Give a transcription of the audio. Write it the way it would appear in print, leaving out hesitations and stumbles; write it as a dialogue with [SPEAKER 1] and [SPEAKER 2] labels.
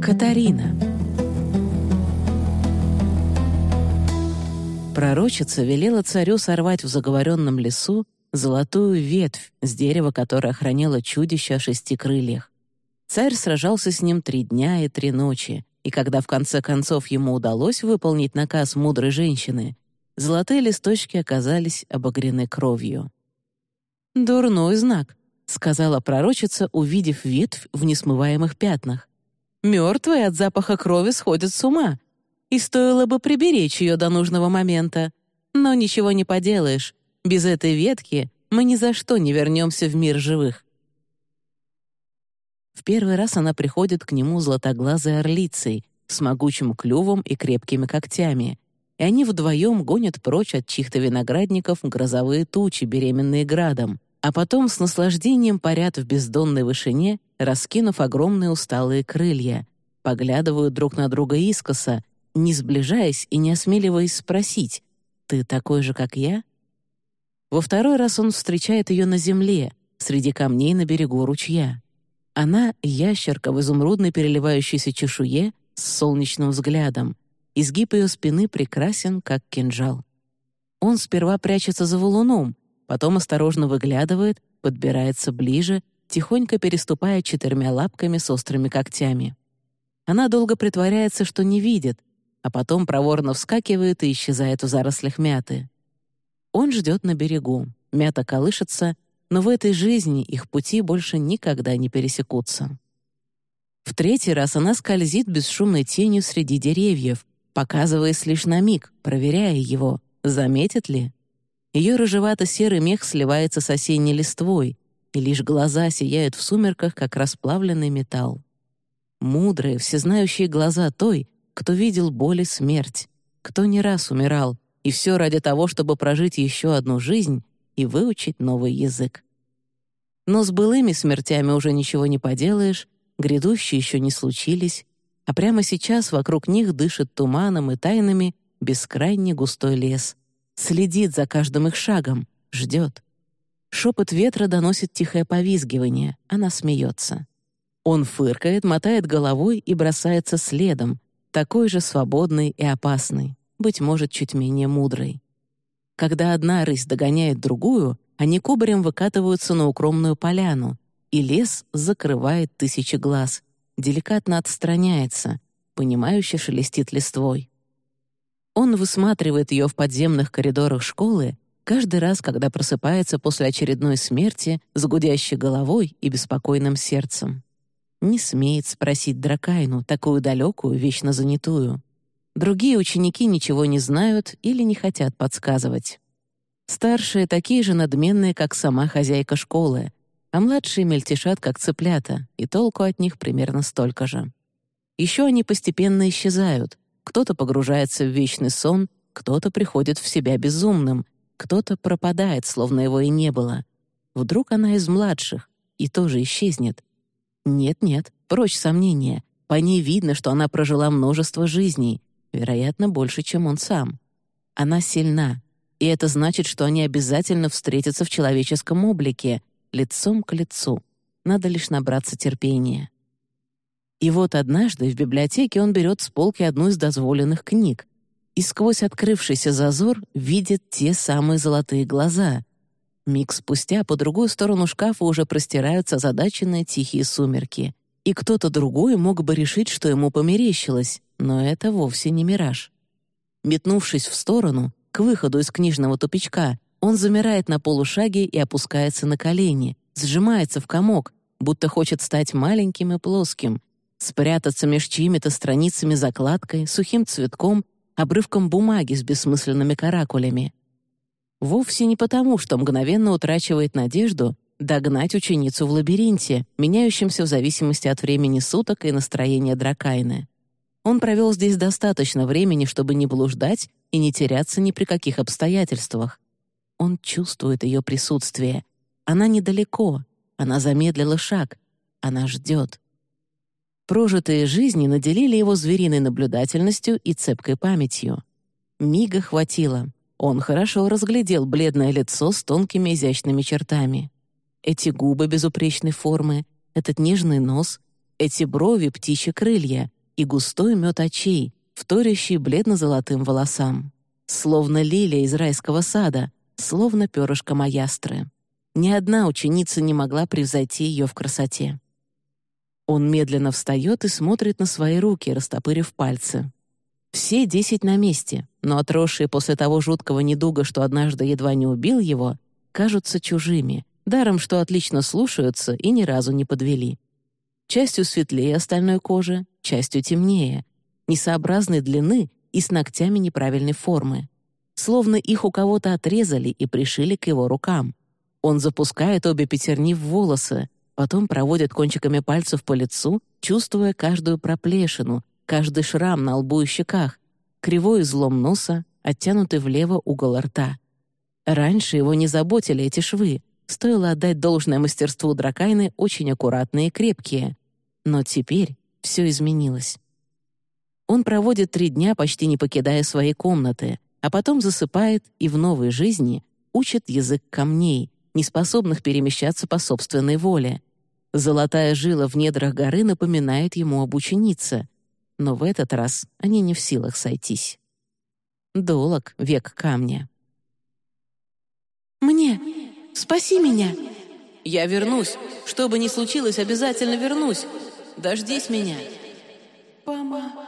[SPEAKER 1] Катарина. Пророчица велела царю сорвать в заговоренном лесу золотую ветвь с дерева, которое хранило чудище о 6 крыльях. Царь сражался с ним 3 дня и 3 ночи, и когда в конце концов ему удалось выполнить наказ мудрой женщины, золотые листочки оказались обогрены кровью. «Дурной знак», — сказала пророчица, увидев ветвь в несмываемых пятнах. «Мертвые от запаха крови сходят с ума, и стоило бы приберечь ее до нужного момента. Но ничего не поделаешь, без этой ветки мы ни за что не вернемся в мир живых». В первый раз она приходит к нему златоглазой орлицей с могучим клювом и крепкими когтями, и они вдвоем гонят прочь от чьих-то виноградников грозовые тучи, беременные градом, а потом с наслаждением парят в бездонной вышине, раскинув огромные усталые крылья, поглядывают друг на друга искоса, не сближаясь и не осмеливаясь спросить: «Ты такой же, как я?» Во второй раз он встречает ее на земле, среди камней на берегу ручья. Она — ящерка в изумрудной переливающейся чешуе с солнечным взглядом. Изгиб ее спины прекрасен, как кинжал. Он сперва прячется за валуном, потом осторожно выглядывает, подбирается ближе, тихонько переступая 4 лапками с острыми когтями. Она долго притворяется, что не видит, а потом проворно вскакивает и исчезает в зарослях мяты. Он ждет на берегу, мята колышется, но в этой жизни их пути больше никогда не пересекутся. В 3-й раз она скользит бесшумной тенью среди деревьев, показываясь лишь на миг, проверяя его, заметит ли. Ее рыжевато-серый мех сливается с осенней листвой, и лишь глаза сияют в сумерках, как расплавленный металл. Мудрые, всезнающие глаза той, кто видел боль и смерть, кто не раз умирал, и все ради того, чтобы прожить еще одну жизнь и выучить новый язык. Но с былыми смертями уже ничего не поделаешь, грядущие еще не случились, а прямо сейчас вокруг них дышит туманом и тайнами бескрайний густой лес, следит за каждым их шагом, ждет. Шепот ветра доносит тихое повизгивание, она смеется. Он фыркает, мотает головой и бросается следом, такой же свободный и опасный, быть может, чуть менее мудрый. Когда одна рысь догоняет другую, они кубарем выкатываются на укромную поляну, и лес закрывает 1000 глаз, деликатно отстраняется, понимающе шелестит листвой. Он высматривает ее в подземных коридорах школы каждый раз, когда просыпается после очередной смерти с гудящей головой и беспокойным сердцем. Не смеет спросить Дракайну, такую далекую, вечно занятую. Другие ученики ничего не знают или не хотят подсказывать. Старшие такие же надменные, как сама хозяйка школы, а младшие мельтешат, как цыплята, и толку от них примерно столько же. Еще они постепенно исчезают. Кто-то погружается в вечный сон, кто-то приходит в себя безумным, кто-то пропадает, словно его и не было. Вдруг она из младших и тоже исчезнет. Нет-нет, прочь сомнения. По ней видно, что она прожила множество жизней, вероятно, больше, чем он сам. Она сильна, и это значит, что они обязательно встретятся в человеческом облике, лицом к лицу. Надо лишь набраться терпения. И вот однажды в библиотеке он берет с полки одну из дозволенных книг и сквозь открывшийся зазор видит те самые золотые глаза. Миг спустя по другую сторону шкафа уже простираются озадаченные тихие сумерки, и кто-то другой мог бы решить, что ему померещилось, но это вовсе не мираж. Метнувшись в сторону, к выходу из книжного тупичка, он замирает на полушаге и опускается на колени, сжимается в комок, будто хочет стать маленьким и плоским, спрятаться меж чьими-то страницами закладкой, сухим цветком, обрывком бумаги с бессмысленными каракулями. Вовсе не потому, что мгновенно утрачивает надежду догнать ученицу в лабиринте, меняющемся в зависимости от времени суток и настроения Дракайны. Он провел здесь достаточно времени, чтобы не блуждать и не теряться ни при каких обстоятельствах. Он чувствует ее присутствие. Она недалеко, она замедлила шаг, она ждет. Прожитые жизни наделили его звериной наблюдательностью и цепкой памятью. Мига хватило. Он хорошо разглядел бледное лицо с тонкими изящными чертами. Эти губы безупречной формы, этот нежный нос, Эти брови — птичьи крылья, и густой мед очей, вторящий бледно-золотым волосам. Словно лилия из райского сада, словно перышко маястры. Ни одна ученица не могла превзойти ее в красоте. Он медленно встает и смотрит на свои руки, растопырив пальцы. Все 10 на месте, но отросшие после того жуткого недуга, что однажды едва не убил его, кажутся чужими, даром что отлично слушаются и ни разу не подвели. Частью светлее остальной кожи, частью темнее, несообразной длины и с ногтями неправильной формы. Словно их у кого-то отрезали и пришили к его рукам. Он запускает обе пятерни в волосы, потом проводит кончиками пальцев по лицу, чувствуя каждую проплешину, каждый шрам на лбу и щеках, кривой излом носа, оттянутый влево угол рта. Раньше его не заботили эти швы, стоило отдать должное мастерству Дракайны, очень аккуратные и крепкие. Но теперь все изменилось. Он проводит 3 дня, почти не покидая своей комнаты, а потом засыпает и в новой жизни учит язык камней, неспособных перемещаться по собственной воле. Золотая жила в недрах горы напоминает ему об ученице, но в этот раз они не в силах сойтись. Долог век камня.
[SPEAKER 2] «Мне! Спаси меня!»
[SPEAKER 1] «Я вернусь! Что бы ни случилось, обязательно вернусь! Дождись меня!»
[SPEAKER 2] «Помоги!»